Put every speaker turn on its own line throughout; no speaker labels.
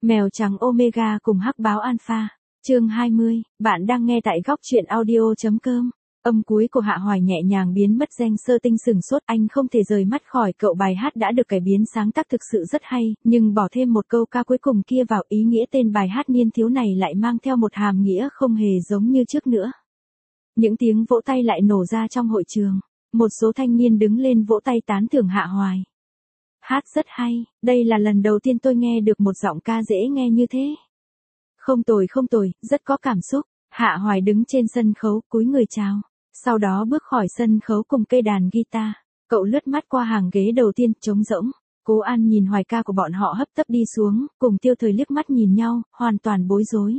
Mèo trắng Omega cùng hắc báo Alpha. Chương 20, bạn đang nghe tại góc truyện audio.com. Âm cuối của Hạ Hoài nhẹ nhàng biến mất. Giang Sơ Tinh sừng sốt, anh không thể rời mắt khỏi cậu. Bài hát đã được cải biến sáng tác thực sự rất hay, nhưng bỏ thêm một câu ca cuối cùng kia vào, ý nghĩa tên bài hát niên thiếu này lại mang theo một hàm nghĩa không hề giống như trước nữa. Những tiếng vỗ tay lại nổ ra trong hội trường. Một số thanh niên đứng lên vỗ tay tán thưởng Hạ Hoài. Hát rất hay, đây là lần đầu tiên tôi nghe được một giọng ca dễ nghe như thế. Không tồi, rất có cảm xúc. Hạ Hoài đứng trên sân khấu, cúi người chào. Sau đó bước khỏi sân khấu cùng cây đàn guitar. Cậu lướt mắt qua hàng ghế đầu tiên, trống rỗng. Cố An nhìn Hoài ca của bọn họ hấp tấp đi xuống, cùng Tiêu Thời liếc mắt nhìn nhau, hoàn toàn bối rối.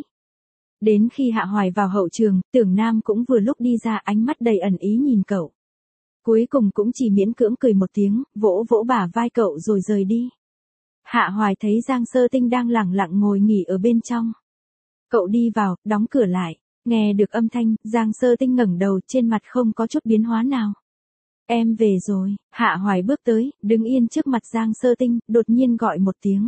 Đến khi Hạ Hoài vào hậu trường, Tưởng Nam cũng vừa lúc đi ra, ánh mắt đầy ẩn ý nhìn cậu. Cuối cùng cũng chỉ miễn cưỡng cười một tiếng, vỗ vỗ bả vai cậu rồi rời đi. Hạ Hoài thấy Giang Sơ Tinh đang lẳng lặng ngồi nghỉ ở bên trong. Cậu đi vào, đóng cửa lại. Nghe được âm thanh, Giang Sơ Tinh ngẩng đầu, trên mặt không có chút biến hóa nào. Em về rồi. Hạ Hoài bước tới, đứng yên trước mặt Giang Sơ Tinh, đột nhiên gọi một tiếng.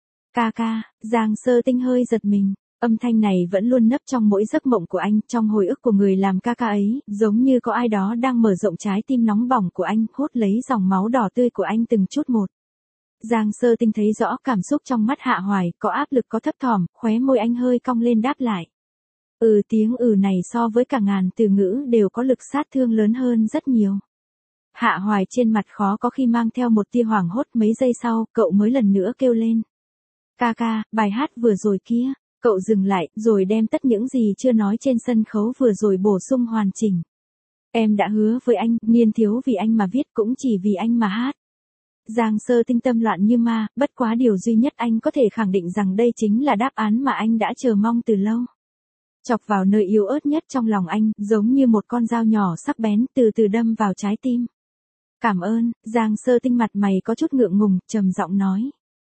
Ca ca. Giang Sơ Tinh hơi giật mình. Âm thanh này vẫn luôn nấp trong mỗi giấc mộng của anh, trong hồi ức của người làm ca ca ấy, giống như có ai đó đang mở rộng trái tim nóng bỏng của anh, hút lấy dòng máu đỏ tươi của anh từng chút một. Giang Sơ Tinh thấy rõ cảm xúc trong mắt Hạ Hoài, có áp lực có thấp thỏm, khóe môi anh hơi cong lên đáp lại. Tiếng này so với cả ngàn từ ngữ đều có lực sát thương lớn hơn rất nhiều. Hạ Hoài trên mặt khó có khi mang theo một tia hoảng hốt, mấy giây sau, cậu mới lần nữa kêu lên. Ca ca, bài hát vừa rồi kia. Cậu dừng lại, rồi đem tất những gì chưa nói trên sân khấu vừa rồi bổ sung hoàn chỉnh. Em đã hứa với anh, niên thiếu vì anh mà viết, cũng chỉ vì anh mà hát. Giang Sơ Tinh tâm loạn như ma, bất quá điều duy nhất anh có thể khẳng định rằng đây chính là đáp án mà anh đã chờ mong từ lâu. Chọc vào nơi yếu ớt nhất trong lòng anh, giống như một con dao nhỏ sắc bén từ từ đâm vào trái tim. Cảm ơn. Giang Sơ Tinh mặt mày có chút ngượng ngùng, trầm giọng nói.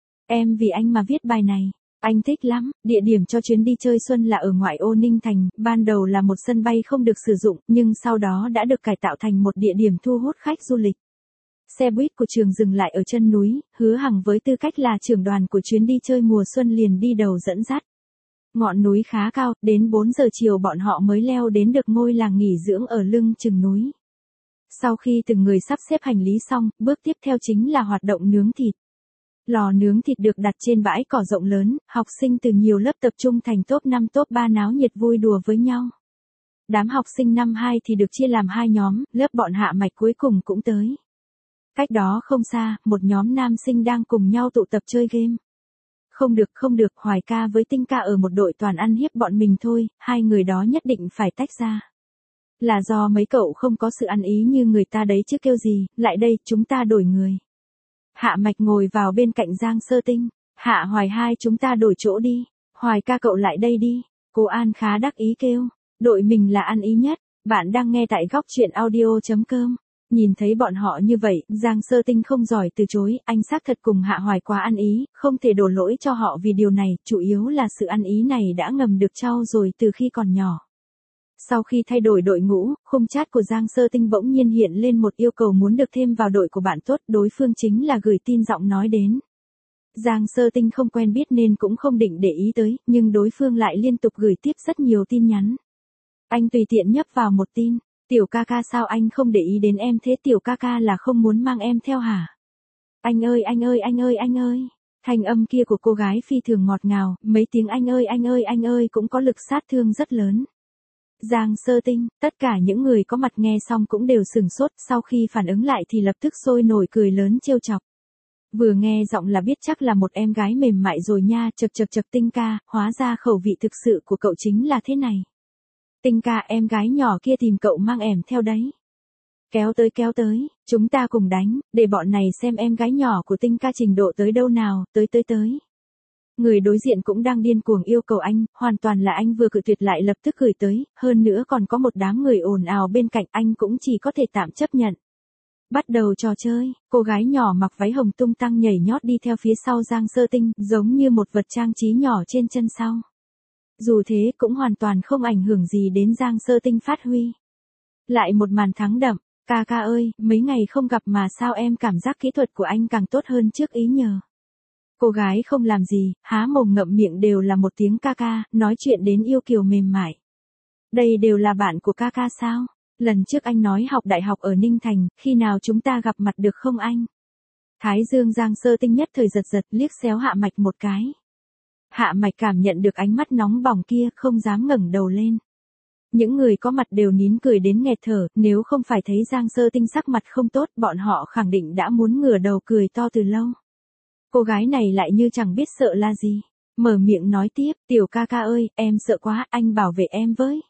Em vì anh mà viết bài này. Anh thích lắm. Địa điểm cho chuyến đi chơi xuân là ở ngoại ô Ninh Thành, ban đầu là một sân bay không được sử dụng, nhưng sau đó đã được cải tạo thành một địa điểm thu hút khách du lịch. Xe buýt của trường dừng lại ở chân núi, Hứa Hằng với tư cách là trưởng đoàn của chuyến đi chơi mùa xuân liền đi đầu dẫn dắt. Ngọn núi khá cao, đến 4 giờ chiều bọn họ mới leo đến được ngôi làng nghỉ dưỡng ở lưng chừng núi. Sau khi từng người sắp xếp hành lý xong, bước tiếp theo chính là hoạt động nướng thịt. Lò nướng thịt được đặt trên bãi cỏ rộng lớn, học sinh từ nhiều lớp tập trung thành top 5 top 3 náo nhiệt vui đùa với nhau. Đám học sinh năm 2 thì được chia làm 2 nhóm, lớp bọn Hạ Mạch cuối cùng cũng tới. Cách đó không xa, một nhóm nam sinh đang cùng nhau tụ tập chơi game. Không được, Hoài ca với Tinh ca ở một đội toàn ăn hiếp bọn mình thôi, hai người đó nhất định phải tách ra. Là do mấy cậu không có sự ăn ý như người ta đấy chứ kêu gì, lại đây, chúng ta đổi người. Hạ Mạch ngồi vào bên cạnh Giang Sơ Tinh. Hạ Hoài, hai chúng ta đổi chỗ đi. Hoài ca cậu lại đây đi. Cố An khá đắc ý kêu. Đội mình là ăn ý nhất. Bạn đang nghe tại góc truyện audio.com. Nhìn thấy bọn họ như vậy, Giang Sơ Tinh không giỏi từ chối, anh xác thật cùng Hạ Hoài quá ăn ý, không thể đổ lỗi cho họ vì điều này, chủ yếu là sự ăn ý này đã ngầm được trau dồi từ khi còn nhỏ. Sau khi thay đổi đội ngũ, khung chat của Giang Sơ Tinh bỗng nhiên hiện lên một yêu cầu muốn được thêm vào đội của bạn tốt, đối phương chính là gửi tin giọng nói đến. Giang Sơ Tinh không quen biết nên cũng không định để ý tới, nhưng đối phương lại liên tục gửi tiếp rất nhiều tin nhắn. Anh tùy tiện nhấp vào một tin. Tiểu ca ca sao anh không để ý đến em thế, tiểu ca ca là không muốn mang em theo hả? Anh ơi. Thanh âm kia của cô gái phi thường ngọt ngào, mấy tiếng anh ơi cũng có lực sát thương rất lớn. Giang Sơ Tinh, tất cả những người có mặt nghe xong cũng đều sửng sốt, sau khi phản ứng lại thì lập tức sôi nổi cười lớn trêu chọc. Vừa nghe giọng là biết chắc là một em gái mềm mại rồi nha, chậc Tinh ca, hóa ra khẩu vị thực sự của cậu chính là thế này. Tinh ca, em gái nhỏ kia tìm cậu mang ẻm theo đấy. Kéo tới, chúng ta cùng đánh, để bọn này xem em gái nhỏ của Tinh ca trình độ tới đâu nào, tới. Người đối diện cũng đang điên cuồng yêu cầu anh, hoàn toàn là anh vừa cự tuyệt lại lập tức gửi tới, hơn nữa còn có một đám người ồn ào bên cạnh, anh cũng chỉ có thể tạm chấp nhận. Bắt đầu trò chơi, cô gái nhỏ mặc váy hồng tung tăng nhảy nhót đi theo phía sau Giang Sơ Tinh, giống như một vật trang trí nhỏ trên chân sau. Dù thế cũng hoàn toàn không ảnh hưởng gì đến Giang Sơ Tinh phát huy. Lại một màn thắng đậm, ca ca ơi, mấy ngày không gặp mà sao em cảm giác kỹ thuật của anh càng tốt hơn trước ý nhờ. Cô gái không làm gì, há mồm ngậm miệng đều là một tiếng ca ca, nói chuyện đến yêu kiều mềm mại. Đây đều là bạn của ca ca sao? Lần trước anh nói học đại học ở Ninh Thành, khi nào chúng ta gặp mặt được không anh? Thái dương Giang Sơ Tinh nhất thời giật giật liếc xéo Hạ Mạch một cái. Hạ Mạch cảm nhận được ánh mắt nóng bỏng kia, không dám ngẩng đầu lên. Những người có mặt đều nín cười đến nghẹt thở, nếu không phải thấy Giang Sơ Tinh sắc mặt không tốt, bọn họ khẳng định đã muốn ngửa đầu cười to từ lâu. Cô gái này lại như chẳng biết sợ là gì. Mở miệng nói tiếp, tiểu ca ca ơi, em sợ quá, anh bảo vệ em với.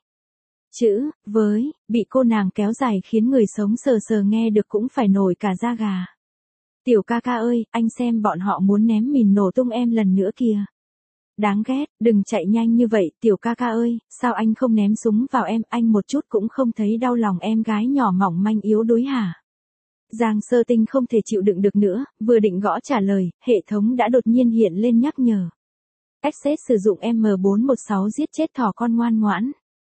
Chữ, với, bị cô nàng kéo dài khiến người sống sờ sờ nghe được cũng phải nổi cả da gà. Tiểu ca ca ơi, anh xem bọn họ muốn ném mìn nổ tung em lần nữa kìa. Đáng ghét, đừng chạy nhanh như vậy, tiểu ca ca ơi, sao anh không ném súng vào em, anh một chút cũng không thấy đau lòng em gái nhỏ mỏng manh yếu đuối hả? Giang Sơ Tinh không thể chịu đựng được nữa, vừa định gõ trả lời, hệ thống đã đột nhiên hiện lên nhắc nhở. Access sử dụng M416 giết chết thỏ con ngoan ngoãn.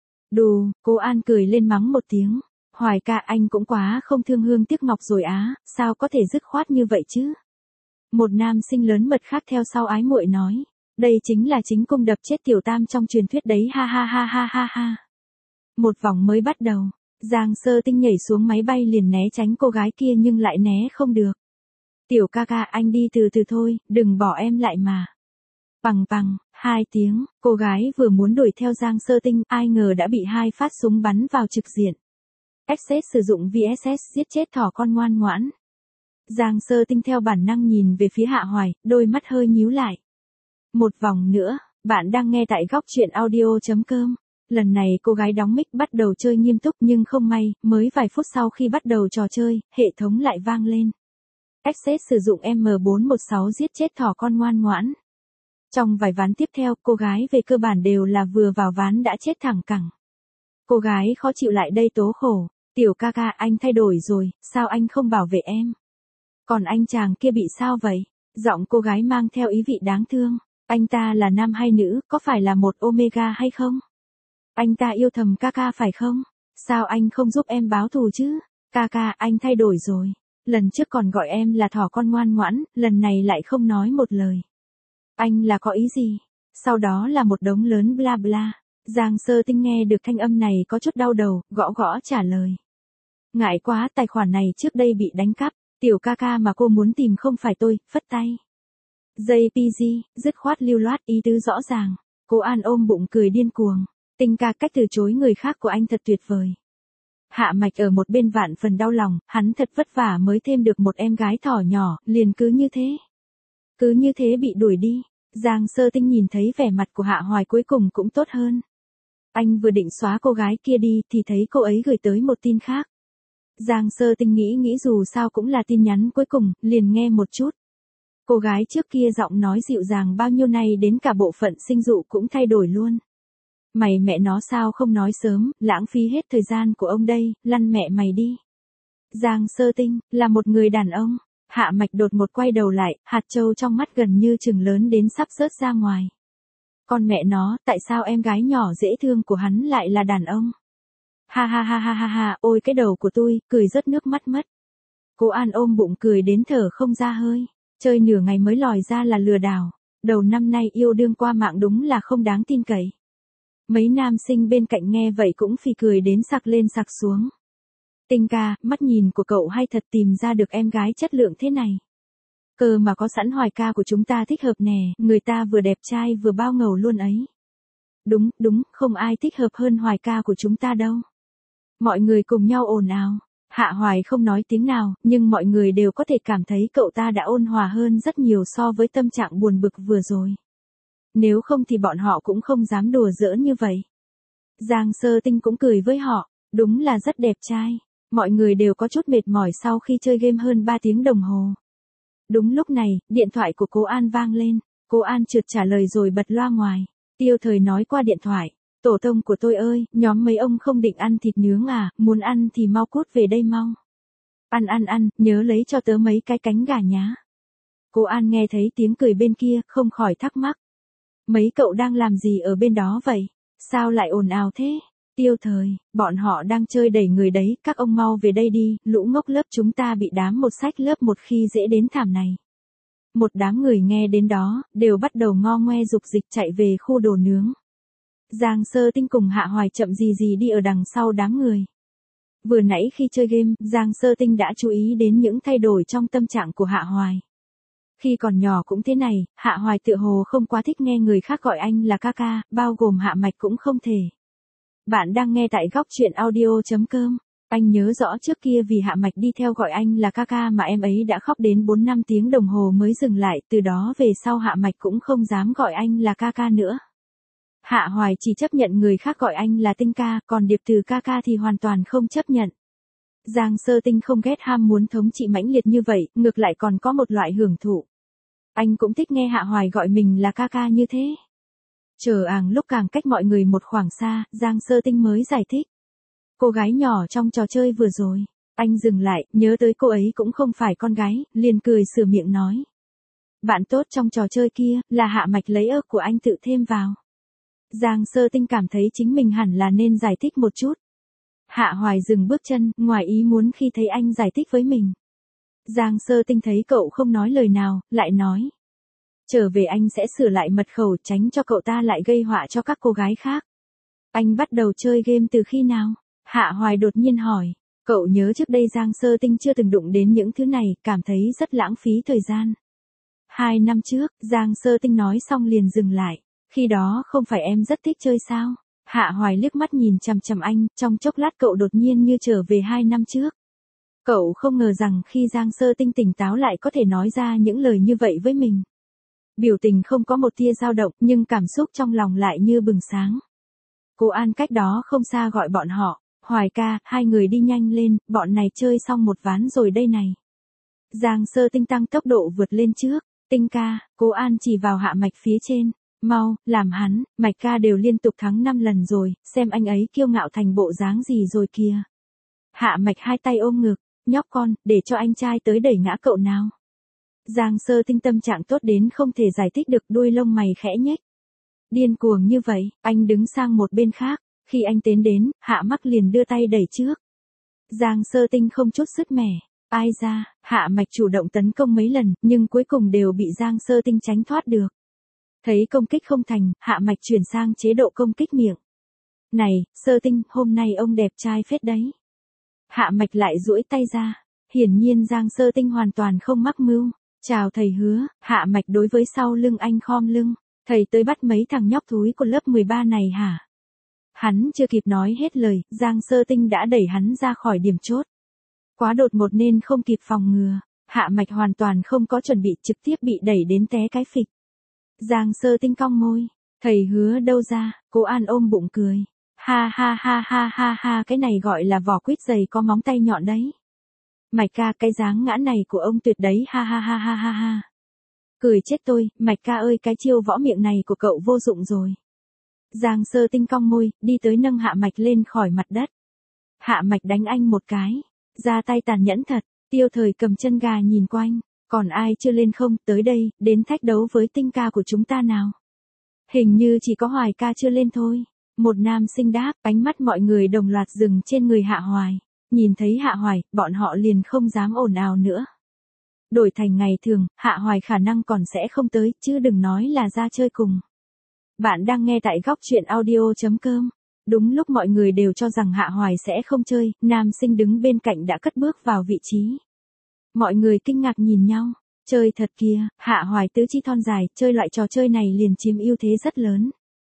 Đù, cô An cười lên mắng một tiếng. Hoài ca anh cũng quá không thương hương tiếc ngọc rồi á, sao có thể dứt khoát như vậy chứ? Một nam sinh lớn mật khác theo sau ái muội nói. Đây chính là chính cung đập chết tiểu tam trong truyền thuyết đấy ha ha ha ha ha ha. Một vòng mới bắt đầu. Giang Sơ Tinh nhảy xuống máy bay liền né tránh cô gái kia nhưng lại né không được. Tiểu ca ca anh đi từ từ thôi, đừng bỏ em lại mà. Bằng bằng, 2 tiếng, cô gái vừa muốn đuổi theo Giang Sơ Tinh, ai ngờ đã bị 2 phát súng bắn vào trực diện. Access sử dụng VSS giết chết thỏ con ngoan ngoãn. Giang Sơ Tinh theo bản năng nhìn về phía Hạ Hoài, đôi mắt hơi nhíu lại. Một vòng nữa, bạn đang nghe tại góc truyện audio.com. Lần này cô gái đóng mic bắt đầu chơi nghiêm túc nhưng không may, mới vài phút sau khi bắt đầu trò chơi, hệ thống lại vang lên. Access sử dụng M416 giết chết thỏ con ngoan ngoãn. Trong vài ván tiếp theo, cô gái về cơ bản đều là vừa vào ván đã chết thẳng cẳng. Cô gái khó chịu lại đây tố khổ. Tiểu ca ca anh thay đổi rồi, sao anh không bảo vệ em? Còn anh chàng kia bị sao vậy? Giọng cô gái mang theo ý vị đáng thương. Anh ta là nam hay nữ, có phải là một Omega hay không? Anh ta yêu thầm ca ca phải không? Sao anh không giúp em báo thù chứ? Ca ca, anh thay đổi rồi. Lần trước còn gọi em là thỏ con ngoan ngoãn, lần này lại không nói một lời. Anh là có ý gì? Sau đó là một đống lớn bla bla. Giang Sơ Tinh nghe được thanh âm này có chút đau đầu, gõ gõ trả lời. Ngại quá, tài khoản này trước đây bị đánh cắp, tiểu ca ca mà cô muốn tìm không phải tôi, phất tay. JPG, dứt khoát lưu loát, ý tứ rõ ràng. Cô An ôm bụng cười điên cuồng. Tinh ca cách từ chối người khác của anh thật tuyệt vời. Hạ Mạch ở một bên vạn phần đau lòng, hắn thật vất vả mới thêm được một em gái thỏ nhỏ, liền cứ như thế bị đuổi đi. Giang Sơ Tinh nhìn thấy vẻ mặt của Hạ Hoài cuối cùng cũng tốt hơn. Anh vừa định xóa cô gái kia đi thì thấy cô ấy gửi tới một tin khác. Giang Sơ Tinh nghĩ dù sao cũng là tin nhắn cuối cùng, liền nghe một chút. Cô gái trước kia giọng nói dịu dàng bao nhiêu nay đến cả bộ phận sinh dụ cũng thay đổi luôn. Mày mẹ nó sao không nói sớm, lãng phí hết thời gian của ông đây, lăn mẹ mày đi. Giang Sơ Tinh, là một người đàn ông. Hạ Mạch đột một quay đầu lại, hạt châu trong mắt gần như chừng lớn đến sắp rớt ra ngoài. Con mẹ nó, tại sao em gái nhỏ dễ thương của hắn lại là đàn ông? Ha ha ha ha ha ha, ôi cái đầu của tôi, cười rớt nước mắt mất. Cô An ôm bụng cười đến thở không ra hơi. Chơi nửa ngày mới lòi ra là lừa đảo. Đầu năm nay yêu đương qua mạng đúng là không đáng tin cậy. Mấy nam sinh bên cạnh nghe vậy cũng phì cười đến sặc lên sặc xuống. Tinh ca, mắt nhìn của cậu hay thật tìm ra được em gái chất lượng thế này. Cơ mà có sẵn Hoài ca của chúng ta thích hợp nè, người ta vừa đẹp trai vừa bao ngầu luôn ấy. Đúng, không ai thích hợp hơn Hoài ca của chúng ta đâu. Mọi người cùng nhau ồn ào. Hạ Hoài không nói tiếng nào, nhưng mọi người đều có thể cảm thấy cậu ta đã ôn hòa hơn rất nhiều so với tâm trạng buồn bực vừa rồi. Nếu không thì bọn họ cũng không dám đùa giỡn như vậy. Giang Sơ Tinh cũng cười với họ, đúng là rất đẹp trai. Mọi người đều có chút mệt mỏi sau khi chơi game hơn 3 tiếng đồng hồ. Đúng lúc này, điện thoại của cô An vang lên. Cô An trượt trả lời rồi bật loa ngoài. Tiêu Thời nói qua điện thoại. Tổ tông của tôi ơi, nhóm mấy ông không định ăn thịt nướng à, muốn ăn thì mau cút về đây mau. Ăn, nhớ lấy cho tớ mấy cái cánh gà nhá. Cô An nghe thấy tiếng cười bên kia, không khỏi thắc mắc. Mấy cậu đang làm gì ở bên đó vậy? Sao lại ồn ào thế? Tiêu Thời, bọn họ đang chơi đẩy người đấy, các ông mau về đây đi, lũ ngốc lớp chúng ta bị đám một sách lớp một khi dễ đến thảm này. Một đám người nghe đến đó, đều bắt đầu ngo ngoe dục dịch chạy về khu đồ nướng. Giang Sơ Tinh cùng Hạ Hoài chậm gì gì đi ở đằng sau đám người. Vừa nãy khi chơi game, Giang Sơ Tinh đã chú ý đến những thay đổi trong tâm trạng của Hạ Hoài. Khi còn nhỏ cũng thế này, Hạ Hoài tựa hồ không quá thích nghe người khác gọi anh là ca ca, bao gồm Hạ Mạch cũng không thể. Bạn đang nghe tại góc truyện audio.com. Anh nhớ rõ trước kia vì Hạ Mạch đi theo gọi anh là ca ca mà em ấy đã khóc đến 4-5 tiếng đồng hồ mới dừng lại, từ đó về sau Hạ Mạch cũng không dám gọi anh là ca ca nữa. Hạ Hoài chỉ chấp nhận người khác gọi anh là Tinh ca, còn điệp từ ca ca thì hoàn toàn không chấp nhận. Giang Sơ Tinh không ghét ham muốn thống trị mãnh liệt như vậy, ngược lại còn có một loại hưởng thụ. Anh cũng thích nghe Hạ Hoài gọi mình là ca ca như thế. Chờ lúc càng cách mọi người một khoảng xa, Giang Sơ Tinh mới giải thích. Cô gái nhỏ trong trò chơi vừa rồi. Anh dừng lại, nhớ tới cô ấy cũng không phải con gái, liền cười sửa miệng nói. Bạn tốt trong trò chơi kia, là Hạ Mạch lấy ơ của anh tự thêm vào. Giang Sơ Tinh cảm thấy chính mình hẳn là nên giải thích một chút. Hạ Hoài dừng bước chân, ngoài ý muốn khi thấy anh giải thích với mình. Giang Sơ Tinh thấy cậu không nói lời nào, lại nói. Trở về anh sẽ sửa lại mật khẩu tránh cho cậu ta lại gây họa cho các cô gái khác. Anh bắt đầu chơi game từ khi nào? Hạ Hoài đột nhiên hỏi. Cậu nhớ trước đây Giang Sơ Tinh chưa từng đụng đến những thứ này, cảm thấy rất lãng phí thời gian. 2 năm trước, Giang Sơ Tinh nói xong liền dừng lại. Khi đó không phải em rất thích chơi sao? Hạ Hoài liếc mắt nhìn chằm chằm anh, trong chốc lát cậu đột nhiên như trở về 2 năm trước. Cậu không ngờ rằng khi Giang Sơ Tinh tỉnh táo lại có thể nói ra những lời như vậy với mình. Biểu tình không có một tia dao động nhưng cảm xúc trong lòng lại như bừng sáng. Cô An cách đó không xa gọi bọn họ. Hoài ca, hai người đi nhanh lên, bọn này chơi xong một ván rồi đây này. Giang Sơ Tinh tăng tốc độ vượt lên trước. Tinh ca, cô An chỉ vào Hạ Mạch phía trên. Mau, làm hắn, Mạch ca đều liên tục thắng 5 lần rồi, xem anh ấy kiêu ngạo thành bộ dáng gì rồi kìa. Hạ Mạch hai tay ôm ngực, nhóc con, để cho anh trai tới đẩy ngã cậu nào. Giang Sơ Tinh tâm trạng tốt đến không thể giải thích được, đuôi lông mày khẽ nhếch. Điên cuồng như vậy, anh đứng sang một bên khác, khi anh tiến đến, Hạ Mắc liền đưa tay đẩy trước. Giang Sơ Tinh không chút sứt mẻ, ai ra, Hạ Mạch chủ động tấn công mấy lần, nhưng cuối cùng đều bị Giang Sơ Tinh tránh thoát được. Thấy công kích không thành, Hạ Mạch chuyển sang chế độ công kích miệng. Này, Sơ Tinh, hôm nay ông đẹp trai phết đấy. Hạ Mạch lại duỗi tay ra. Hiển nhiên Giang Sơ Tinh hoàn toàn không mắc mưu. Chào thầy Hứa, Hạ Mạch đối với sau lưng anh khom lưng. Thầy tới bắt mấy thằng nhóc thúi của lớp 13 này hả? Hắn chưa kịp nói hết lời, Giang Sơ Tinh đã đẩy hắn ra khỏi điểm chốt. Quá đột ngột nên không kịp phòng ngừa. Hạ Mạch hoàn toàn không có chuẩn bị, trực tiếp bị đẩy đến té cái phịch. Giang Sơ Tinh cong môi. Thầy Hứa đâu ra? Cô An ôm bụng cười. Ha ha ha ha ha ha, cái này gọi là vỏ quýt dày có móng tay nhọn đấy. Mạch ca, cái dáng ngã này của ông tuyệt đấy, ha ha ha ha ha ha. Cười chết tôi, Mạch ca ơi, cái chiêu võ miệng này của cậu vô dụng rồi. Giang Sơ Tinh cong môi, đi tới nâng Hạ Mạch lên khỏi mặt đất. Hạ Mạch đánh anh một cái. Ra tay tàn nhẫn thật. Tiêu Thời cầm chân gà nhìn quanh. Còn ai chưa lên không, tới đây, đến thách đấu với Tinh ca của chúng ta nào. Hình như chỉ có Hoài ca chưa lên thôi. Một nam sinh đáp, ánh mắt mọi người đồng loạt dừng trên người Hạ Hoài. Nhìn thấy Hạ Hoài, bọn họ liền không dám ồn ào nữa. Đổi thành ngày thường, Hạ Hoài khả năng còn sẽ không tới, chứ đừng nói là ra chơi cùng. Bạn đang nghe tại góc truyện audio.com. Đúng lúc mọi người đều cho rằng Hạ Hoài sẽ không chơi, nam sinh đứng bên cạnh đã cất bước vào vị trí. Mọi người kinh ngạc nhìn nhau. Chơi thật kìa, Hạ Hoài tứ chi thon dài, chơi loại trò chơi này liền chiếm ưu thế rất lớn.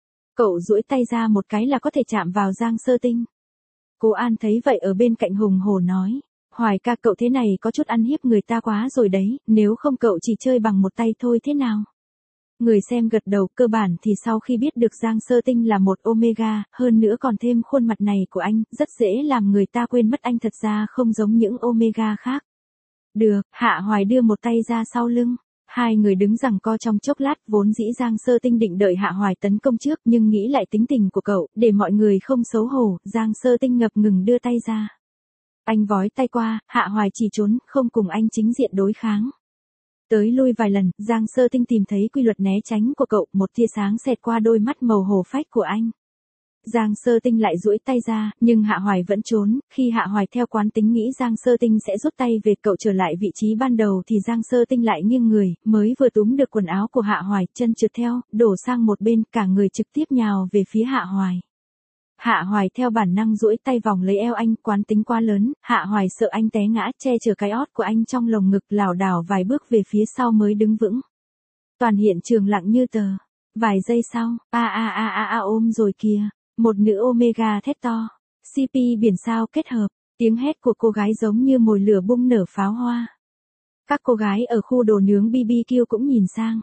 Cậu duỗi tay ra một cái là có thể chạm vào Giang Sơ Tinh. Cô An thấy vậy ở bên cạnh hùng hổ nói. Hoài ca, cậu thế này có chút ăn hiếp người ta quá rồi đấy, nếu không cậu chỉ chơi bằng một tay thôi thế nào? Người xem gật đầu, cơ bản thì sau khi biết được Giang Sơ Tinh là một Omega, hơn nữa còn thêm khuôn mặt này của anh, rất dễ làm người ta quên mất anh thật ra không giống những Omega khác. Được, Hạ Hoài đưa một tay ra sau lưng. Hai người đứng giằng co trong chốc lát, vốn dĩ Giang Sơ Tinh định đợi Hạ Hoài tấn công trước nhưng nghĩ lại tính tình của cậu, để mọi người không xấu hổ, Giang Sơ Tinh ngập ngừng đưa tay ra. Anh vói tay qua, Hạ Hoài chỉ trốn, không cùng anh chính diện đối kháng. Tới lui vài lần, Giang Sơ Tinh tìm thấy quy luật né tránh của cậu, một tia sáng xẹt qua đôi mắt màu hổ phách của anh. Giang Sơ Tinh lại duỗi tay ra, nhưng Hạ Hoài vẫn trốn, khi Hạ Hoài theo quán tính nghĩ Giang Sơ Tinh sẽ rút tay về cậu trở lại vị trí ban đầu thì Giang Sơ Tinh lại nghiêng người, mới vừa túm được quần áo của Hạ Hoài, chân trượt theo, đổ sang một bên, cả người trực tiếp nhào về phía Hạ Hoài. Hạ Hoài theo bản năng duỗi tay vòng lấy eo anh, quán tính quá lớn, Hạ Hoài sợ anh té ngã, che chở cái ót của anh trong lồng ngực, lảo đảo vài bước về phía sau mới đứng vững. Toàn hiện trường lặng như tờ. Vài giây sau, ôm rồi kìa, một nữ Omega thét to. CP biển sao kết hợp, tiếng hét của cô gái giống như mồi lửa bung nở pháo hoa. Các cô gái ở khu đồ nướng BBQ cũng nhìn sang.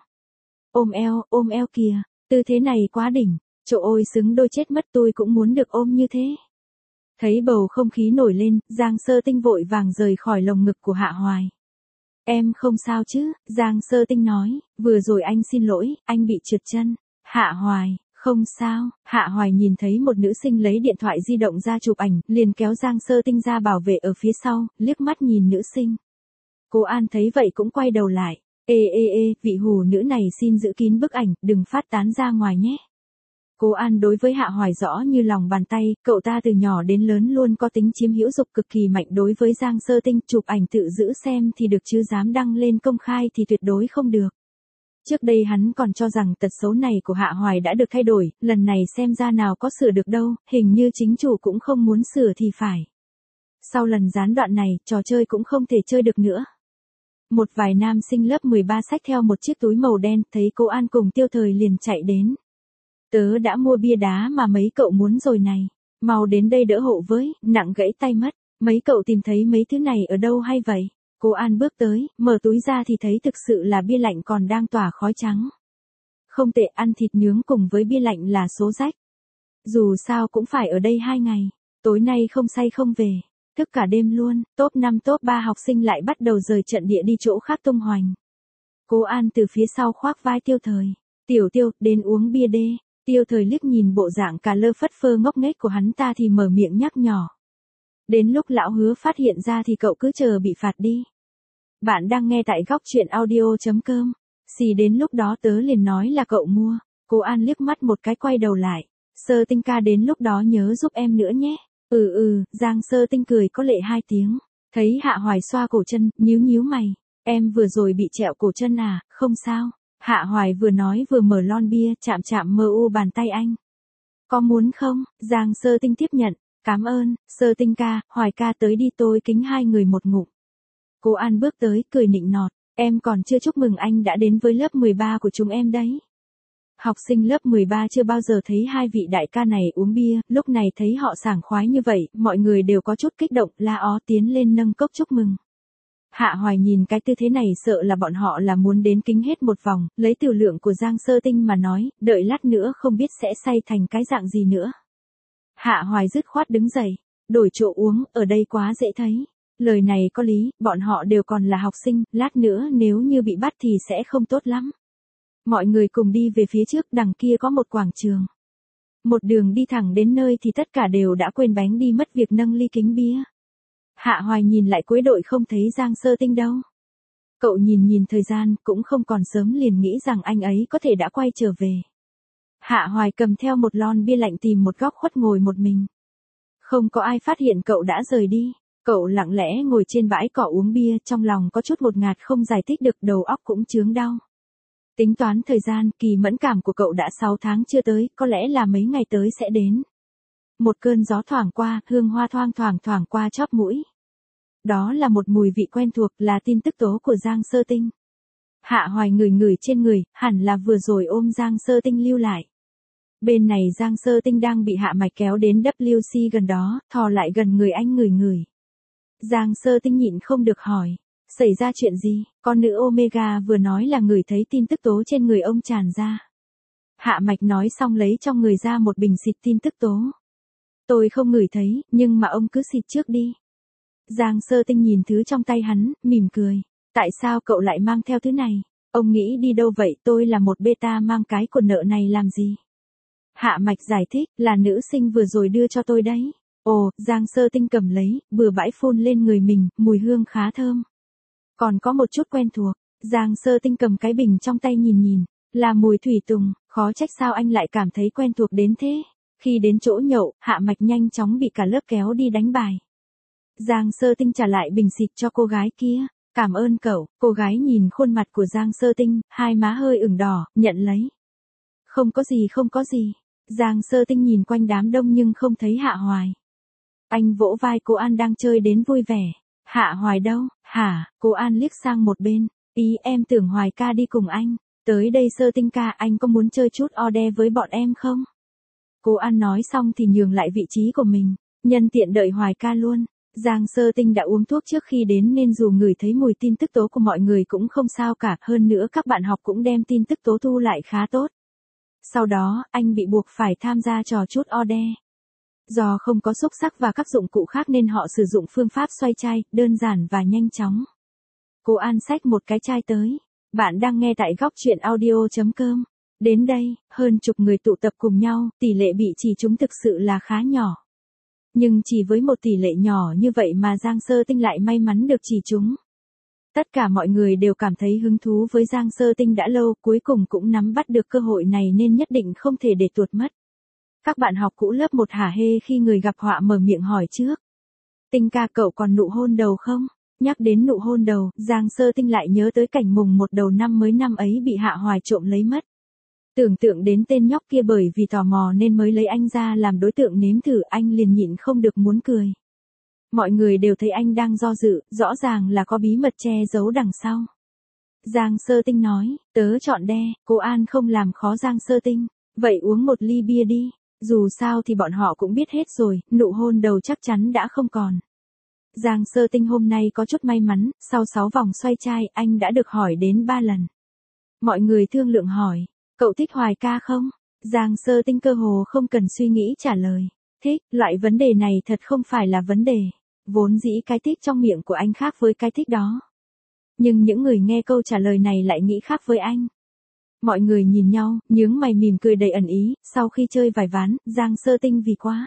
Ôm eo kìa, tư thế này quá đỉnh, trời ơi xứng đôi chết mất, tôi cũng muốn được ôm như thế. Thấy bầu không khí nổi lên, Giang Sơ Tinh vội vàng rời khỏi lồng ngực của Hạ Hoài. Em không sao chứ, Giang Sơ Tinh nói, vừa rồi anh xin lỗi, anh bị trượt chân. Hạ Hoài, không sao, Hạ Hoài nhìn thấy một nữ sinh lấy điện thoại di động ra chụp ảnh, liền kéo Giang Sơ Tinh ra bảo vệ ở phía sau, liếc mắt nhìn nữ sinh. Cô An thấy vậy cũng quay đầu lại, vị hù nữ này xin giữ kín bức ảnh, đừng phát tán ra ngoài nhé. Cô An đối với Hạ Hoài rõ như lòng bàn tay, cậu ta từ nhỏ đến lớn luôn có tính chiếm hữu dục cực kỳ mạnh đối với Giang Sơ Tinh, chụp ảnh tự giữ xem thì được chứ dám đăng lên công khai thì tuyệt đối không được. Trước đây hắn còn cho rằng tật xấu này của Hạ Hoài đã được thay đổi, lần này xem ra nào có sửa được đâu, hình như chính chủ cũng không muốn sửa thì phải. Sau lần gián đoạn này, trò chơi cũng không thể chơi được nữa. Một vài nam sinh lớp 13 xách theo một chiếc túi màu đen, thấy cô An cùng Tiêu Thời liền chạy đến. Tớ đã mua bia đá mà mấy cậu muốn rồi này, mau đến đây đỡ hộ với, nặng gãy tay mất, mấy cậu tìm thấy mấy thứ này ở đâu hay vậy? Cô An bước tới, mở túi ra thì thấy thực sự là bia lạnh còn đang tỏa khói trắng. Không tệ, ăn thịt nướng cùng với bia lạnh là số rách. Dù sao cũng phải ở đây 2 ngày, tối nay không say không về, thức cả đêm luôn, top 5 top 3 học sinh lại bắt đầu rời trận địa đi chỗ khác tung hoành. Cô An từ phía sau khoác vai Tiêu Thời, Tiểu Tiêu, đến uống bia đê. Tiêu Thời liếc nhìn bộ dạng cà lơ phất phơ ngốc nghếch của hắn ta thì mở miệng nhắc nhỏ. Đến lúc lão Hứa phát hiện ra thì cậu cứ chờ bị phạt đi. Bạn đang nghe tại góc truyện audio.com. Xì đến lúc đó tớ liền nói là cậu mua. Cô An liếc mắt một cái quay đầu lại. Sơ Tinh ca đến lúc đó nhớ giúp em nữa nhé. Giang Sơ Tinh cười có lệ 2 tiếng. Thấy Hạ Hoài xoa cổ chân, nhíu mày. Em vừa rồi bị trẹo cổ chân à, không sao. Hạ Hoài vừa nói vừa mở lon bia, chạm mơ u bàn tay anh. Có muốn không? Giang Sơ Tinh tiếp nhận. Cảm ơn, Sơ Tinh ca, Hoài ca tới đi, tôi kính hai người một ngụm. Cô An bước tới, cười nịnh nọt. Em còn chưa chúc mừng anh đã đến với lớp 13 của chúng em đấy. Học sinh lớp 13 chưa bao giờ thấy hai vị đại ca này uống bia, lúc này thấy họ sảng khoái như vậy, mọi người đều có chút kích động, la ó tiến lên nâng cốc chúc mừng. Hạ Hoài nhìn cái tư thế này sợ là bọn họ là muốn đến kính hết một vòng, lấy tiểu lượng của Giang Sơ Tinh mà nói, đợi lát nữa không biết sẽ say thành cái dạng gì nữa. Hạ Hoài dứt khoát đứng dậy, đổi chỗ uống, ở đây quá dễ thấy. Lời này có lý, bọn họ đều còn là học sinh, lát nữa nếu như bị bắt thì sẽ không tốt lắm. Mọi người cùng đi về phía trước, đằng kia có một quảng trường. Một đường đi thẳng đến nơi thì tất cả đều đã quên bánh đi mất việc nâng ly kính bia. Hạ Hoài nhìn lại cuối đội không thấy Giang Sơ Tinh đâu. Cậu nhìn thời gian, cũng không còn sớm liền nghĩ rằng anh ấy có thể đã quay trở về. Hạ Hoài cầm theo một lon bia lạnh tìm một góc khuất ngồi một mình. Không có ai phát hiện cậu đã rời đi. Cậu lặng lẽ ngồi trên bãi cỏ uống bia, trong lòng có chút ngột ngạt không giải thích được, đầu óc cũng chướng đau. Tính toán thời gian, kỳ mẫn cảm của cậu đã 6 tháng chưa tới, có lẽ là mấy ngày tới sẽ đến. Một cơn gió thoảng qua, hương hoa thoảng qua chóp mũi. Đó là một mùi vị quen thuộc, là tin tức tố của Giang Sơ Tinh. Hạ Hoài ngửi trên người, hẳn là vừa rồi ôm Giang Sơ Tinh lưu lại. Bên này Giang Sơ Tinh đang bị Hạ Mạch kéo đến WC gần đó, thò lại gần người anh ngửi. Giang Sơ Tinh nhịn không được hỏi, xảy ra chuyện gì? Con nữ Omega vừa nói là ngửi thấy tin tức tố trên người ông tràn ra. Hạ Mạch nói xong lấy trong người ra một bình xịt tin tức tố. Tôi không ngửi thấy, nhưng mà ông cứ xịt trước đi. Giang Sơ Tinh nhìn thứ trong tay hắn, mỉm cười. Tại sao cậu lại mang theo thứ này? Ông nghĩ đi đâu vậy? Tôi là một beta, mang cái quần nợ này làm gì? Hạ Mạch giải thích, là nữ sinh vừa rồi đưa cho tôi đấy. Ồ, Giang Sơ Tinh cầm lấy, bừa bãi phun lên người mình, mùi hương khá thơm. Còn có một chút quen thuộc. Giang Sơ Tinh cầm cái bình trong tay nhìn, là mùi thủy tùng, khó trách sao anh lại cảm thấy quen thuộc đến thế. Khi đến chỗ nhậu, Hạ Mạch nhanh chóng bị cả lớp kéo đi đánh bài. Giang Sơ Tinh trả lại bình xịt cho cô gái kia. Cảm ơn cậu, cô gái nhìn khuôn mặt của Giang Sơ Tinh, hai má hơi ửng đỏ, nhận lấy. Không có gì không có gì. Giang Sơ Tinh nhìn quanh đám đông nhưng không thấy Hạ Hoài. Anh vỗ vai cô An đang chơi đến vui vẻ. Hạ Hoài đâu, hả? Cô An liếc sang một bên. Ý em tưởng Hoài ca đi cùng anh. Tới đây Sơ Tinh ca, anh có muốn chơi chút ode với bọn em không? Cô An nói xong thì nhường lại vị trí của mình, nhân tiện đợi Hoài ca luôn. Giang Sơ Tinh đã uống thuốc trước khi đến nên dù ngửi thấy mùi tin tức tố của mọi người cũng không sao cả, hơn nữa các bạn học cũng đem tin tức tố thu lại khá tốt. Sau đó, anh bị buộc phải tham gia trò chút ode. Do không có xúc xắc và các dụng cụ khác nên họ sử dụng phương pháp xoay chai, đơn giản và nhanh chóng. Cô An xách một cái chai tới. Bạn đang nghe tại góc truyện audio.com. Đến đây, hơn chục người tụ tập cùng nhau, tỷ lệ bị chỉ trúng thực sự là khá nhỏ. Nhưng chỉ với một tỷ lệ nhỏ như vậy mà Giang Sơ Tinh lại may mắn được chỉ trúng. Tất cả mọi người đều cảm thấy hứng thú với Giang Sơ Tinh đã lâu, cuối cùng cũng nắm bắt được cơ hội này nên nhất định không thể để tuột mất. Các bạn học cũ lớp 1 hả hê khi người gặp họa mở miệng hỏi trước. Tinh ca cậu còn nụ hôn đầu không? Nhắc đến nụ hôn đầu, Giang Sơ Tinh lại nhớ tới cảnh mùng 1 đầu năm mới năm ấy bị Hạ Hoài trộm lấy mất. Tưởng tượng đến tên nhóc kia bởi vì tò mò nên mới lấy anh ra làm đối tượng nếm thử, anh liền nhịn không được muốn cười. Mọi người đều thấy anh đang do dự, rõ ràng là có bí mật che giấu đằng sau. Giang Sơ Tinh nói, tớ chọn đe, cô An không làm khó Giang Sơ Tinh. Vậy uống một ly bia đi, dù sao thì bọn họ cũng biết hết rồi, nụ hôn đầu chắc chắn đã không còn. Giang Sơ Tinh hôm nay có chút may mắn, sau 6 vòng xoay chai, anh đã được hỏi đến 3 lần. Mọi người thương lượng hỏi, cậu thích Hoài ca không? Giang Sơ Tinh cơ hồ không cần suy nghĩ trả lời. Thích, loại vấn đề này thật không phải là vấn đề. Vốn dĩ cái thích trong miệng của anh khác với cái thích đó. Nhưng những người nghe câu trả lời này lại nghĩ khác với anh. Mọi người nhìn nhau, nhướng mày mỉm cười đầy ẩn ý, sau khi chơi vài ván, Giang Sơ Tinh vì quá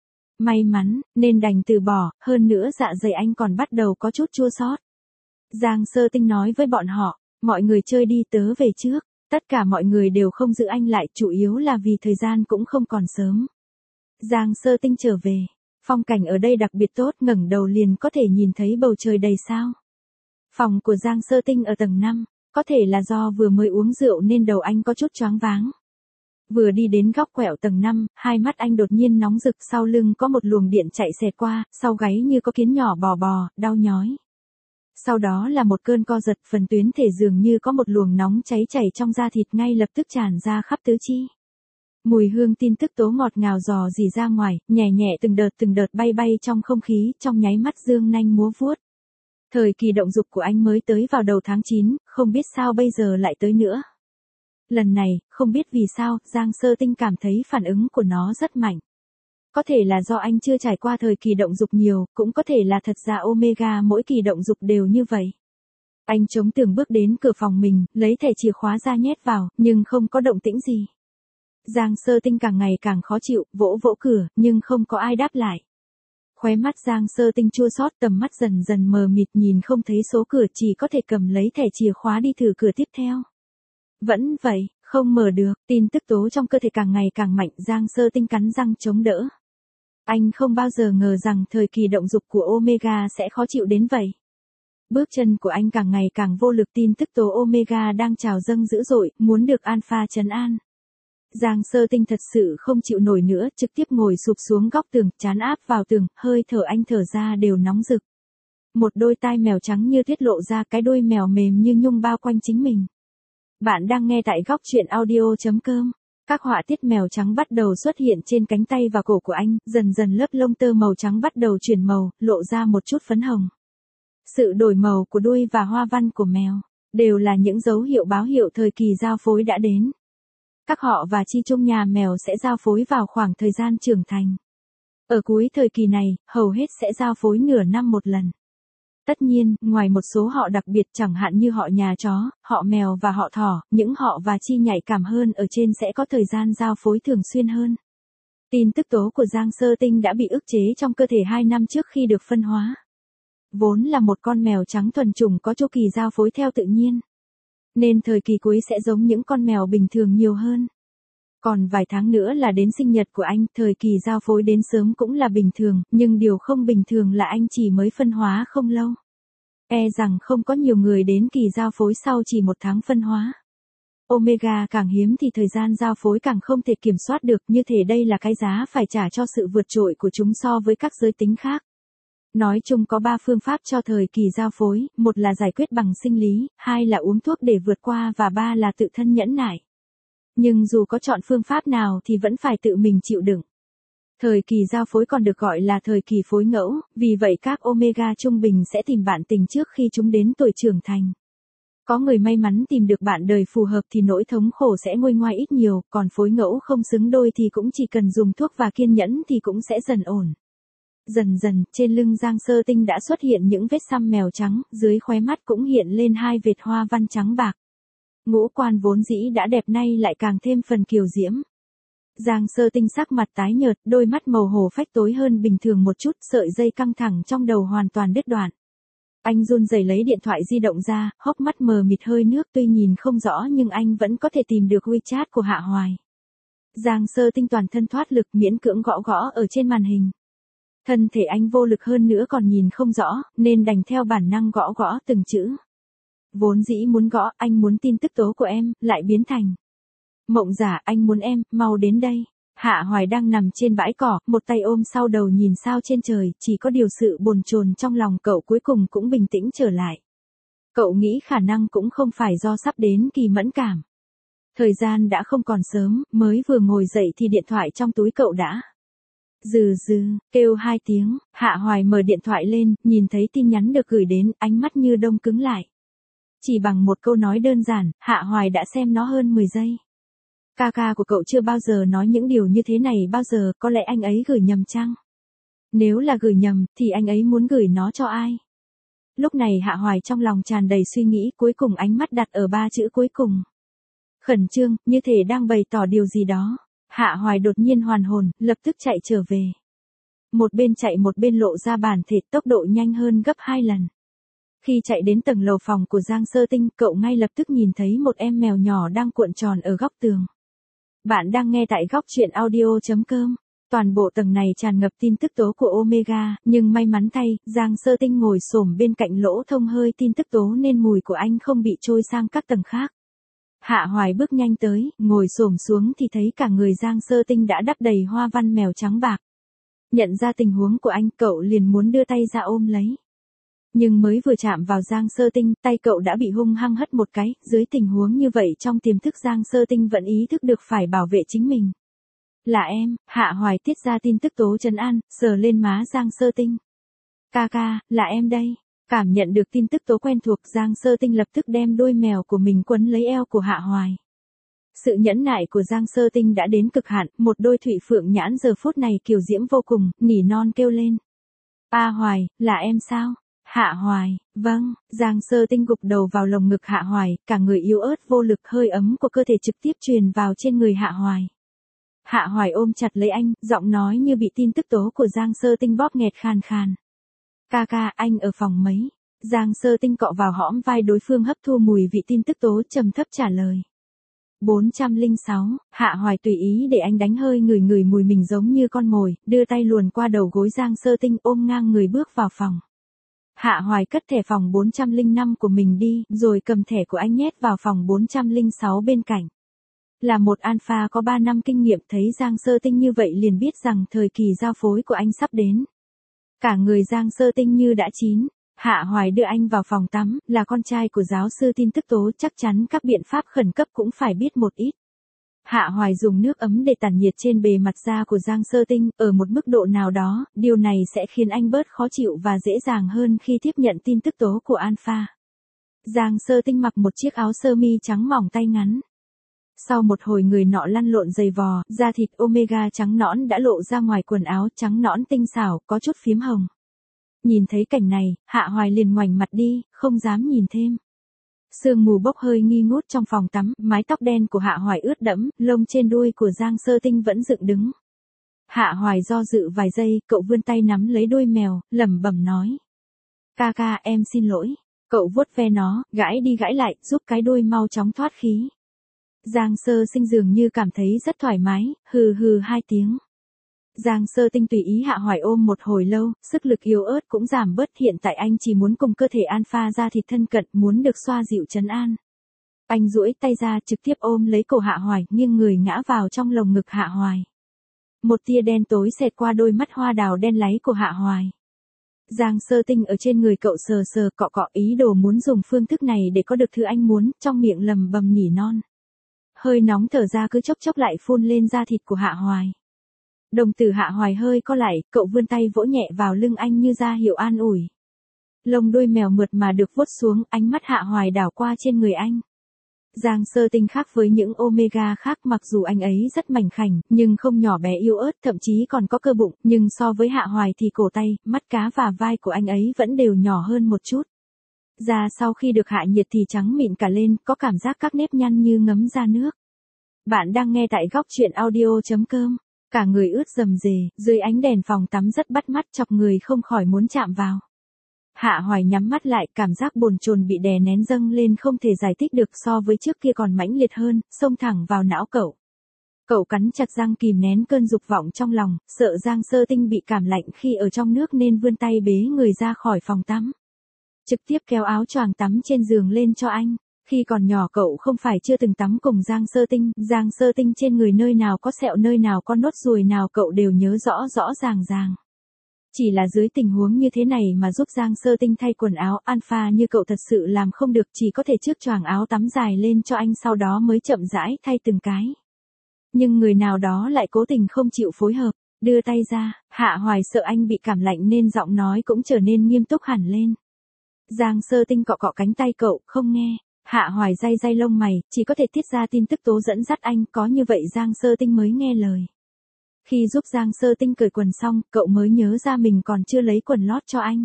may mắn, nên đành từ bỏ, hơn nữa dạ dày anh còn bắt đầu có chút chua xót. Giang Sơ Tinh nói với bọn họ, mọi người chơi đi tớ về trước. Tất cả mọi người đều không giữ anh lại, chủ yếu là vì thời gian cũng không còn sớm. Giang Sơ Tinh trở về. Phong cảnh ở đây đặc biệt tốt, ngẩng đầu liền có thể nhìn thấy bầu trời đầy sao. Phòng của Giang Sơ Tinh ở tầng 5, có thể là do vừa mới uống rượu nên đầu anh có chút choáng váng. Vừa đi đến góc quẹo tầng 5, hai mắt anh đột nhiên nóng rực, sau lưng có một luồng điện chạy xẹt qua, sau gáy như có kiến nhỏ bò bò, đau nhói. Sau đó là một cơn co giật, phần tuyến thể dường như có một luồng nóng cháy chảy trong da thịt ngay lập tức tràn ra khắp tứ chi. Mùi hương tin tức tố ngọt ngào dò dỉ ra ngoài, nhẹ nhẹ từng đợt bay bay trong không khí, trong nháy mắt dương nanh múa vuốt. Thời kỳ động dục của anh mới tới vào đầu tháng 9, không biết sao bây giờ lại tới nữa. Lần này, không biết vì sao, Giang Sơ Tinh cảm thấy phản ứng của nó rất mạnh. Có thể là do anh chưa trải qua thời kỳ động dục nhiều, cũng có thể là thật ra Omega mỗi kỳ động dục đều như vậy. Anh chống tường bước đến cửa phòng mình, lấy thẻ chìa khóa ra nhét vào, nhưng không có động tĩnh gì. Giang Sơ Tinh càng ngày càng khó chịu, vỗ vỗ cửa, nhưng không có ai đáp lại. Khóe mắt Giang Sơ Tinh chua xót, tầm mắt dần dần mờ mịt, nhìn không thấy số cửa, chỉ có thể cầm lấy thẻ chìa khóa đi thử cửa tiếp theo. Vẫn vậy, không mở được, tin tức tố trong cơ thể càng ngày càng mạnh, Giang Sơ Tinh cắn răng chống đỡ. Anh không bao giờ ngờ rằng thời kỳ động dục của Omega sẽ khó chịu đến vậy. Bước chân của anh càng ngày càng vô lực, tin tức tố Omega đang trào dâng dữ dội, muốn được Alpha trấn an. Giang Sơ Tinh thật sự không chịu nổi nữa, trực tiếp ngồi sụp xuống góc tường, trán áp vào tường, hơi thở anh thở ra đều nóng rực. Một đôi tai mèo trắng như tuyết lộ ra, cái đuôi mèo mềm như nhung bao quanh chính mình. Bạn đang nghe tại góc truyện audio.com. Các họa tiết mèo trắng bắt đầu xuất hiện trên cánh tay và cổ của anh, dần dần lớp lông tơ màu trắng bắt đầu chuyển màu, lộ ra một chút phấn hồng. Sự đổi màu của đuôi và hoa văn của mèo, đều là những dấu hiệu báo hiệu thời kỳ giao phối đã đến. Các họ và chi chung nhà mèo sẽ giao phối vào khoảng thời gian trưởng thành. Ở cuối thời kỳ này, hầu hết sẽ giao phối nửa năm một lần. Tất nhiên, ngoài một số họ đặc biệt chẳng hạn như họ nhà chó, họ mèo và họ thỏ, những họ và chi nhạy cảm hơn ở trên sẽ có thời gian giao phối thường xuyên hơn. Tin tức tố của Giang Sơ Tinh đã bị ức chế trong cơ thể 2 năm trước khi được phân hóa. Vốn là một con mèo trắng thuần chủng có chu kỳ giao phối theo tự nhiên. Nên thời kỳ cuối sẽ giống những con mèo bình thường nhiều hơn. Còn vài tháng nữa là đến sinh nhật của anh, thời kỳ giao phối đến sớm cũng là bình thường, nhưng điều không bình thường là anh chỉ mới phân hóa không lâu. E rằng không có nhiều người đến kỳ giao phối sau chỉ 1 tháng phân hóa. Omega càng hiếm thì thời gian giao phối càng không thể kiểm soát được, như thể đây là cái giá phải trả cho sự vượt trội của chúng so với các giới tính khác. Nói chung có 3 phương pháp cho thời kỳ giao phối, 1 là giải quyết bằng sinh lý, 2 là uống thuốc để vượt qua và 3 là tự thân nhẫn nại. Nhưng dù có chọn phương pháp nào thì vẫn phải tự mình chịu đựng. Thời kỳ giao phối còn được gọi là thời kỳ phối ngẫu, vì vậy các Omega trung bình sẽ tìm bạn tình trước khi chúng đến tuổi trưởng thành. Có người may mắn tìm được bạn đời phù hợp thì nỗi thống khổ sẽ nguôi ngoai ít nhiều, còn phối ngẫu không xứng đôi thì cũng chỉ cần dùng thuốc và kiên nhẫn thì cũng sẽ dần ổn. Dần dần, trên lưng Giang Sơ Tinh đã xuất hiện những vết xăm mèo trắng, dưới khóe mắt cũng hiện lên 2 vệt hoa văn trắng bạc. Ngũ quan vốn dĩ đã đẹp nay lại càng thêm phần kiều diễm. Giang Sơ Tinh sắc mặt tái nhợt, đôi mắt màu hổ phách tối hơn bình thường một chút, sợi dây căng thẳng trong đầu hoàn toàn đứt đoạn. Anh run rẩy lấy điện thoại di động ra, hốc mắt mờ mịt hơi nước, tuy nhìn không rõ nhưng anh vẫn có thể tìm được WeChat của Hạ Hoài. Giang Sơ Tinh toàn thân thoát lực, miễn cưỡng gõ gõ ở trên màn hình. Thân thể anh vô lực hơn nữa còn nhìn không rõ, nên đành theo bản năng gõ gõ từng chữ. Vốn dĩ muốn gõ, anh muốn tin tức tố của em, lại biến thành Mộng Giả, anh muốn em, mau đến đây. Hạ Hoài đang nằm trên bãi cỏ, một tay ôm sau đầu nhìn sao trên trời, chỉ có điều sự bồn chồn trong lòng cậu cuối cùng cũng bình tĩnh trở lại. Cậu nghĩ khả năng cũng không phải do sắp đến kỳ mẫn cảm. Thời gian đã không còn sớm, mới vừa ngồi dậy thì điện thoại trong túi cậu đã Dừ dừ, kêu 2 tiếng, Hạ Hoài mở điện thoại lên, nhìn thấy tin nhắn được gửi đến, ánh mắt như đông cứng lại. Chỉ bằng một câu nói đơn giản, Hạ Hoài đã xem nó hơn 10 giây. Ca của cậu chưa bao giờ nói những điều như thế này bao giờ, có lẽ anh ấy gửi nhầm chăng? Nếu là gửi nhầm, thì anh ấy muốn gửi nó cho ai? Lúc này Hạ Hoài trong lòng tràn đầy suy nghĩ, cuối cùng ánh mắt đặt ở 3 chữ cuối cùng. Khẩn trương, như thể đang bày tỏ điều gì đó. Hạ Hoài đột nhiên hoàn hồn, lập tức chạy trở về. Một bên chạy một bên lộ ra bản thể, tốc độ nhanh hơn gấp 2 lần. Khi chạy đến tầng lầu phòng của Giang Sơ Tinh, cậu ngay lập tức nhìn thấy một em mèo nhỏ đang cuộn tròn ở góc tường. Bạn đang nghe tại góc truyện audio.com. Toàn bộ tầng này tràn ngập tin tức tố của Omega, nhưng may mắn thay, Giang Sơ Tinh ngồi xổm bên cạnh lỗ thông hơi tin tức tố nên mùi của anh không bị trôi sang các tầng khác. Hạ Hoài bước nhanh tới, ngồi xổm xuống thì thấy cả người Giang Sơ Tinh đã đắp đầy hoa văn mèo trắng bạc. Nhận ra tình huống của anh, cậu liền muốn đưa tay ra ôm lấy. Nhưng mới vừa chạm vào Giang Sơ Tinh, tay cậu đã bị hung hăng hất một cái, dưới tình huống như vậy trong tiềm thức Giang Sơ Tinh vẫn ý thức được phải bảo vệ chính mình. Là em, Hạ Hoài tiết ra tin tức tố trấn an, sờ lên má Giang Sơ Tinh. Ca, là em đây. Cảm nhận được tin tức tố quen thuộc, Giang Sơ Tinh lập tức đem đôi mèo của mình quấn lấy eo của Hạ Hoài. Sự nhẫn nại của Giang Sơ Tinh đã đến cực hạn, một đôi thủy phượng nhãn giờ phút này kiều diễm vô cùng, nỉ non kêu lên. Hoài, là em sao? Hạ Hoài, vâng, Giang Sơ Tinh gục đầu vào lồng ngực Hạ Hoài, cả người yếu ớt vô lực, hơi ấm của cơ thể trực tiếp truyền vào trên người Hạ Hoài. Hạ Hoài ôm chặt lấy anh, giọng nói như bị tin tức tố của Giang Sơ Tinh bóp nghẹt khàn khàn. Ca, anh ở phòng mấy? Giang Sơ Tinh cọ vào hõm vai đối phương hấp thu mùi vị tin tức tố trầm thấp trả lời. 406, Hạ Hoài tùy ý để anh đánh hơi người mùi mình giống như con mồi, đưa tay luồn qua đầu gối Giang Sơ Tinh ôm ngang người bước vào phòng. Hạ Hoài cất thẻ phòng 405 của mình đi, rồi cầm thẻ của anh nhét vào phòng 406 bên cạnh. Là một alpha có 3 năm kinh nghiệm, thấy Giang Sơ Tinh như vậy liền biết rằng thời kỳ giao phối của anh sắp đến. Cả người Giang Sơ Tinh như đã chín. Hạ Hoài đưa anh vào phòng tắm, là con trai của giáo sư tin tức tố, chắc chắn các biện pháp khẩn cấp cũng phải biết một ít. Hạ Hoài dùng nước ấm để tản nhiệt trên bề mặt da của Giang Sơ Tinh, ở một mức độ nào đó, điều này sẽ khiến anh bớt khó chịu và dễ dàng hơn khi tiếp nhận tin tức tố của alpha. Giang Sơ Tinh mặc một chiếc áo sơ mi trắng mỏng tay ngắn. Sau một hồi người nọ lăn lộn dày vò, da thịt Omega trắng nõn đã lộ ra ngoài quần áo trắng nõn tinh xảo, có chút phím hồng. Nhìn thấy cảnh này, Hạ Hoài liền ngoảnh mặt đi, không dám nhìn thêm. Sương mù bốc hơi nghi ngút trong phòng tắm, mái tóc đen của Hạ Hoài ướt đẫm, lông trên đuôi của Giang Sơ Tinh vẫn dựng đứng. Hạ Hoài do dự vài giây, cậu vươn tay nắm lấy đuôi mèo, lẩm bẩm nói. Ca, em xin lỗi. Cậu vuốt ve nó, gãi đi gãi lại, giúp cái đuôi mau chóng thoát khí. Giang Sơ Sinh dường như cảm thấy rất thoải mái, hừ hừ hai tiếng. Giang Sơ Tinh tùy ý Hạ Hoài ôm một hồi lâu, sức lực yếu ớt cũng giảm bớt, hiện tại anh chỉ muốn cùng cơ thể alpha ra thịt thân cận, muốn được xoa dịu trấn an. Anh duỗi tay ra trực tiếp ôm lấy cổ Hạ Hoài, nghiêng người ngã vào trong lồng ngực Hạ Hoài. Một tia đen tối xẹt qua đôi mắt hoa đào đen láy của Hạ Hoài. Giang Sơ Tinh ở trên người cậu sờ sờ cọ cọ, ý đồ muốn dùng phương thức này để có được thứ anh muốn, trong miệng lầm bầm nỉ non. Hơi nóng thở ra cứ chốc chốc lại phun lên da thịt của Hạ Hoài. Đồng tử Hạ Hoài hơi co lại, cậu vươn tay vỗ nhẹ vào lưng anh như ra hiệu an ủi. Lông đuôi mèo mượt mà được vuốt xuống, ánh mắt Hạ Hoài đảo qua trên người anh. Giang Sơ Tinh khác với những Omega khác, mặc dù anh ấy rất mảnh khảnh, nhưng không nhỏ bé yếu ớt, thậm chí còn có cơ bụng, nhưng so với Hạ Hoài thì cổ tay, mắt cá và vai của anh ấy vẫn đều nhỏ hơn một chút. Da sau khi được hạ nhiệt thì trắng mịn cả lên, có cảm giác các nếp nhăn như ngấm ra nước. Bạn đang nghe tại góc truyện audio.com. Cả người ướt rầm rề, dưới ánh đèn phòng tắm rất bắt mắt, chọc người không khỏi muốn chạm vào. Hạ Hoài nhắm mắt lại, cảm giác bồn chồn bị đè nén dâng lên không thể giải thích được, so với trước kia còn mãnh liệt hơn, xông thẳng vào não cậu. Cậu cắn chặt răng kìm nén cơn dục vọng trong lòng, sợ Giang Sơ Tinh bị cảm lạnh khi ở trong nước nên vươn tay bế người ra khỏi phòng tắm. Trực tiếp kéo áo choàng tắm trên giường lên cho anh. Khi còn nhỏ cậu không phải chưa từng tắm cùng Giang Sơ Tinh trên người nơi nào có sẹo, nơi nào có nốt ruồi nào cậu đều nhớ rõ rõ ràng ràng. Chỉ là dưới tình huống như thế này mà giúp Giang Sơ Tinh thay quần áo alpha như cậu thật sự làm không được, chỉ có thể trước choàng áo tắm dài lên cho anh sau đó mới chậm rãi thay từng cái. Nhưng người nào đó lại cố tình không chịu phối hợp, đưa tay ra, Hạ Hoài sợ anh bị cảm lạnh nên giọng nói cũng trở nên nghiêm túc hẳn lên. Giang Sơ Tinh cọ cọ cánh tay cậu, không nghe. Hạ Hoài day day lông mày, chỉ có thể tiết ra tin tức tố dẫn dắt anh, có như vậy Giang Sơ Tinh mới nghe lời. Khi giúp Giang Sơ Tinh cởi quần xong, cậu mới nhớ ra mình còn chưa lấy quần lót cho anh.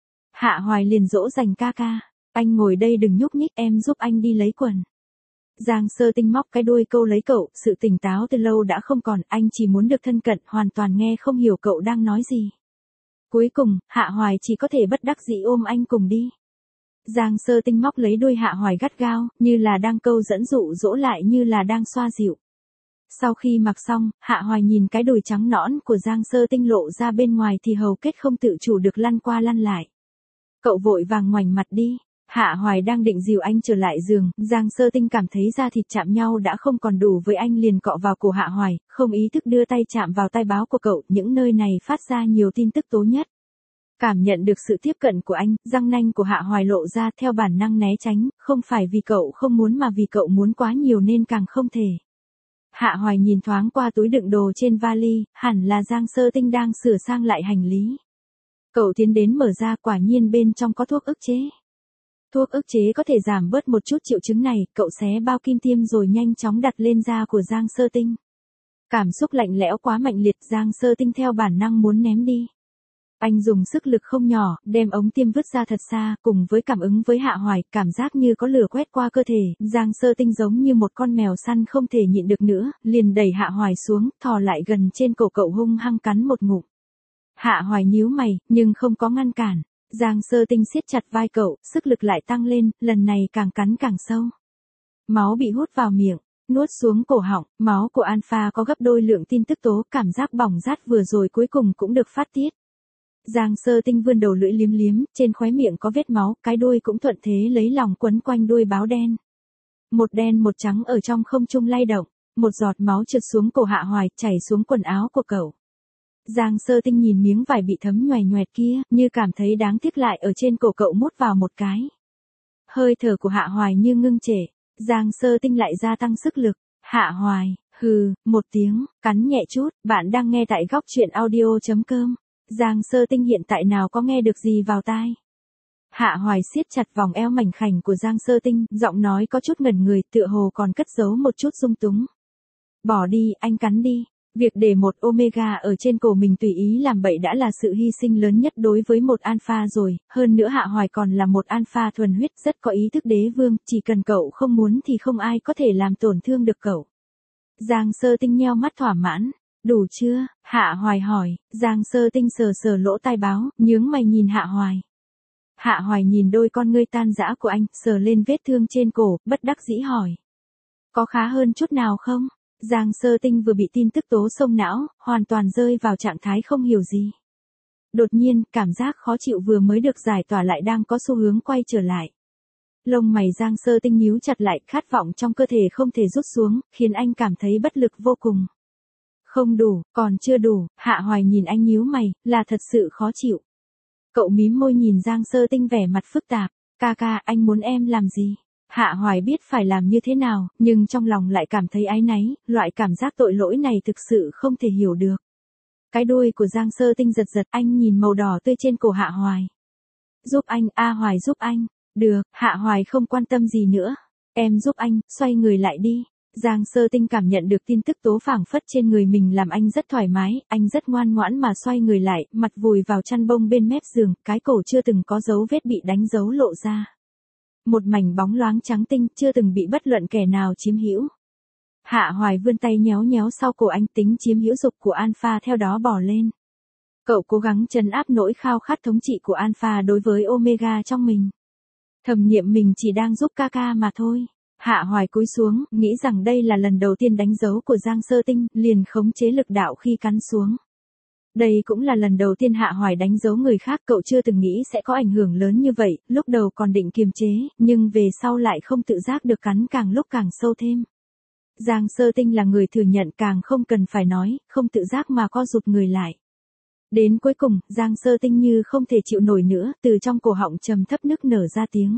Hạ Hoài liền dỗ dành ca ca, anh ngồi đây đừng nhúc nhích, em giúp anh đi lấy quần. Giang Sơ Tinh móc cái đuôi câu lấy cậu, sự tỉnh táo từ lâu đã không còn, anh chỉ muốn được thân cận, hoàn toàn nghe không hiểu cậu đang nói gì. Cuối cùng, Hạ Hoài chỉ có thể bất đắc dĩ ôm anh cùng đi. Giang Sơ Tinh móc lấy đuôi Hạ Hoài gắt gao, như là đang câu dẫn dụ dỗ lại như là đang xoa dịu. Sau khi mặc xong, Hạ Hoài nhìn cái đùi trắng nõn của Giang Sơ Tinh lộ ra bên ngoài thì hầu kết không tự chủ được lăn qua lăn lại. Cậu vội vàng ngoảnh mặt đi. Hạ Hoài đang định dìu anh trở lại giường, Giang Sơ Tinh cảm thấy da thịt chạm nhau đã không còn đủ với anh liền cọ vào cổ Hạ Hoài, không ý thức đưa tay chạm vào tai báo của cậu, những nơi này phát ra nhiều tin tức tố nhất. Cảm nhận được sự tiếp cận của anh, răng nanh của Hạ Hoài lộ ra, theo bản năng né tránh, không phải vì cậu không muốn mà vì cậu muốn quá nhiều nên càng không thể. Hạ Hoài nhìn thoáng qua túi đựng đồ trên vali, hẳn là Giang Sơ Tinh đang sửa sang lại hành lý. Cậu tiến đến mở ra, quả nhiên bên trong có thuốc ức chế. Thuốc ức chế có thể giảm bớt một chút triệu chứng này, cậu xé bao kim tiêm rồi nhanh chóng đặt lên da của Giang Sơ Tinh. Cảm xúc lạnh lẽo quá mạnh liệt, Giang Sơ Tinh theo bản năng muốn ném đi. Anh dùng sức lực không nhỏ, đem ống tiêm vứt ra thật xa, cùng với cảm ứng với Hạ Hoài, cảm giác như có lửa quét qua cơ thể, Giang Sơ Tinh giống như một con mèo săn không thể nhịn được nữa, liền đẩy Hạ Hoài xuống, thò lại gần trên cổ cậu hung hăng cắn một ngụm. Hạ Hoài nhíu mày, nhưng không có ngăn cản. Giang Sơ Tinh siết chặt vai cậu, sức lực lại tăng lên, lần này càng cắn càng sâu. Máu bị hút vào miệng, nuốt xuống cổ họng, máu của Alpha có gấp đôi lượng tin tức tố, cảm giác bỏng rát vừa rồi cuối cùng cũng được phát tiết. Giang Sơ Tinh vươn đầu lưỡi liếm liếm, trên khóe miệng có vết máu, cái đuôi cũng thuận thế lấy lòng quấn quanh đuôi báo đen. Một đen một trắng ở trong không trung lay động, một giọt máu trượt xuống cổ Hạ Hoài, chảy xuống quần áo của cậu. Giang Sơ Tinh nhìn miếng vải bị thấm nhoẻn nhoẹt kia, như cảm thấy đáng tiếc lại ở trên cổ cậu mút vào một cái. Hơi thở của Hạ Hoài như ngưng trệ, Giang Sơ Tinh lại gia tăng sức lực. Hạ Hoài, hừ, một tiếng, cắn nhẹ chút, bạn đang nghe tại góc truyện audio.com. Giang Sơ Tinh hiện tại nào có nghe được gì vào tai. Hạ Hoài siết chặt vòng eo mảnh khảnh của Giang Sơ Tinh, giọng nói có chút ngẩn người, tựa hồ còn cất giấu một chút dung túng. Bỏ đi, anh cắn đi. Việc để một Omega ở trên cổ mình tùy ý làm bậy đã là sự hy sinh lớn nhất đối với một Alpha rồi, hơn nữa Hạ Hoài còn là một Alpha thuần huyết rất có ý thức đế vương, chỉ cần cậu không muốn thì không ai có thể làm tổn thương được cậu. Giang Sơ Tinh nheo mắt thỏa mãn. Đủ chưa? Hạ Hoài hỏi. Giang Sơ Tinh sờ sờ lỗ tai báo, nhướng mày nhìn Hạ Hoài. Hạ Hoài nhìn đôi con ngươi tan rã của anh, sờ lên vết thương trên cổ, bất đắc dĩ hỏi. Có khá hơn chút nào không? Giang Sơ Tinh vừa bị tin tức tố xông não, hoàn toàn rơi vào trạng thái không hiểu gì. Đột nhiên, cảm giác khó chịu vừa mới được giải tỏa lại đang có xu hướng quay trở lại. Lông mày Giang Sơ Tinh nhíu chặt lại, khát vọng trong cơ thể không thể rút xuống, khiến anh cảm thấy bất lực vô cùng. Không đủ, còn chưa đủ, Hạ Hoài nhìn anh nhíu mày, là thật sự khó chịu. Cậu mím môi nhìn Giang Sơ Tinh vẻ mặt phức tạp, ca ca, anh muốn em làm gì? Hạ Hoài biết phải làm như thế nào, nhưng trong lòng lại cảm thấy áy náy, loại cảm giác tội lỗi này thực sự không thể hiểu được. Cái đuôi của Giang Sơ Tinh giật giật, anh nhìn màu đỏ tươi trên cổ Hạ Hoài. Giúp anh, A Hoài giúp anh. Được, Hạ Hoài không quan tâm gì nữa. Em giúp anh, xoay người lại đi. Giang Sơ Tinh cảm nhận được tin tức tố phảng phất trên người mình làm anh rất thoải mái, anh rất ngoan ngoãn mà xoay người lại, mặt vùi vào chăn bông bên mép giường, cái cổ chưa từng có dấu vết bị đánh dấu lộ ra. Một mảnh bóng loáng trắng tinh, chưa từng bị bất luận kẻ nào chiếm hữu. Hạ Hoài vươn tay nhéo nhéo sau cổ anh, tính chiếm hữu dục của Alpha theo đó bò lên. Cậu cố gắng trấn áp nỗi khao khát thống trị của Alpha đối với Omega trong mình. Thầm niệm mình chỉ đang giúp ca mà thôi. Hạ Hoài cúi xuống, nghĩ rằng đây là lần đầu tiên đánh dấu của Giang Sơ Tinh, liền khống chế lực đạo khi cắn xuống. Đây cũng là lần đầu tiên Hạ Hoài đánh dấu người khác, cậu chưa từng nghĩ sẽ có ảnh hưởng lớn như vậy, lúc đầu còn định kiềm chế, nhưng về sau lại không tự giác được cắn càng lúc càng sâu thêm. Giang Sơ Tinh là người thừa nhận, càng không cần phải nói, không tự giác mà co rụt người lại. Đến cuối cùng, Giang Sơ Tinh như không thể chịu nổi nữa, từ trong cổ họng trầm thấp nức nở ra tiếng.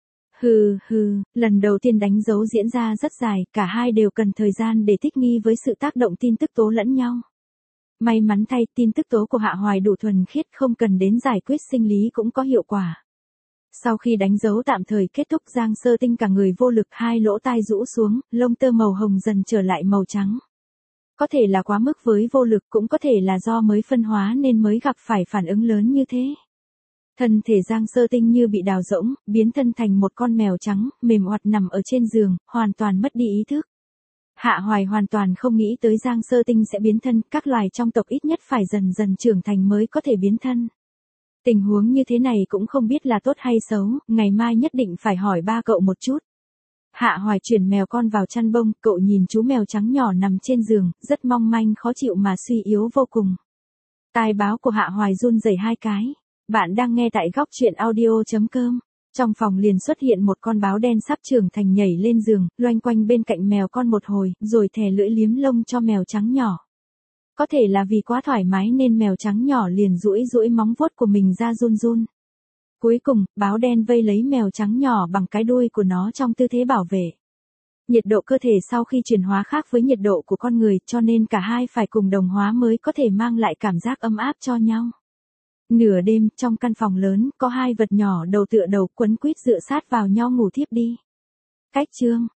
Hừ, lần đầu tiên đánh dấu diễn ra rất dài, cả hai đều cần thời gian để thích nghi với sự tác động tin tức tố lẫn nhau. May mắn thay, tin tức tố của Hạ Hoài đủ thuần khiết, không cần đến giải quyết sinh lý cũng có hiệu quả. Sau khi đánh dấu tạm thời kết thúc, Giang Sơ Tinh cả người vô lực, hai lỗ tai rũ xuống, lông tơ màu hồng dần trở lại màu trắng. Có thể là quá mức với vô lực, cũng có thể là do mới phân hóa nên mới gặp phải phản ứng lớn như thế. Thân thể Giang Sơ Tinh như bị đào rỗng, biến thân thành một con mèo trắng, mềm oặt nằm ở trên giường, hoàn toàn mất đi ý thức. Hạ Hoài hoàn toàn không nghĩ tới Giang Sơ Tinh sẽ biến thân, các loài trong tộc ít nhất phải dần dần trưởng thành mới có thể biến thân. Tình huống như thế này cũng không biết là tốt hay xấu, ngày mai nhất định phải hỏi ba cậu một chút. Hạ Hoài chuyển mèo con vào chăn bông, cậu nhìn chú mèo trắng nhỏ nằm trên giường, rất mong manh khó chịu mà suy yếu vô cùng. Tai báo của Hạ Hoài run rẩy hai cái. Bạn đang nghe tại góc truyện audio.com. Trong phòng liền xuất hiện một con báo đen sắp trưởng thành nhảy lên giường, loanh quanh bên cạnh mèo con một hồi, rồi thè lưỡi liếm lông cho mèo trắng nhỏ. Có thể là vì quá thoải mái nên mèo trắng nhỏ liền duỗi móng vuốt của mình ra run. Cuối cùng, báo đen vây lấy mèo trắng nhỏ bằng cái đuôi của nó trong tư thế bảo vệ. Nhiệt độ cơ thể sau khi chuyển hóa khác với nhiệt độ của con người, cho nên cả hai phải cùng đồng hóa mới có thể mang lại cảm giác ấm áp cho nhau. Nửa đêm, trong căn phòng lớn, có hai vật nhỏ đầu tựa đầu quấn quýt dựa sát vào nhau ngủ thiếp đi. Cách chương